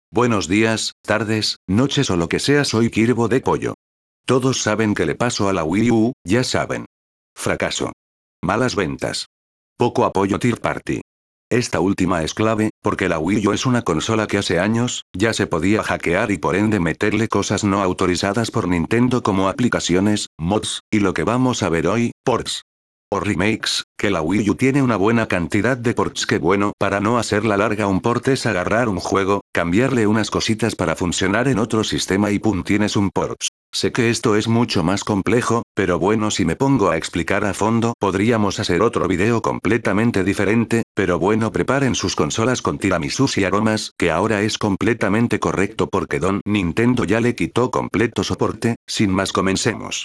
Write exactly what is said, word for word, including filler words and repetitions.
Buenos días, tardes, noches o lo que sea, soy Kirbo de Pollo. Todos saben que le pasó a la Wii U, ya saben. Fracaso. Malas ventas. Poco apoyo Tier Party. Esta última es clave, porque la Wii U es una consola que hace años, ya se podía hackear y por ende meterle cosas no autorizadas por Nintendo como aplicaciones, mods, y lo que vamos a ver hoy, ports. O remakes, que la Wii U tiene una buena cantidad de ports que bueno, para no hacerla larga, un port es agarrar un juego, cambiarle unas cositas para funcionar en otro sistema y pum, tienes un port. Sé que esto es mucho más complejo, pero bueno, si me pongo a explicar a fondo, podríamos hacer otro video completamente diferente, pero bueno, preparen sus consolas con tiramisús y aromas, que ahora es completamente correcto porque Don Nintendo ya le quitó completo soporte. Sin más, comencemos.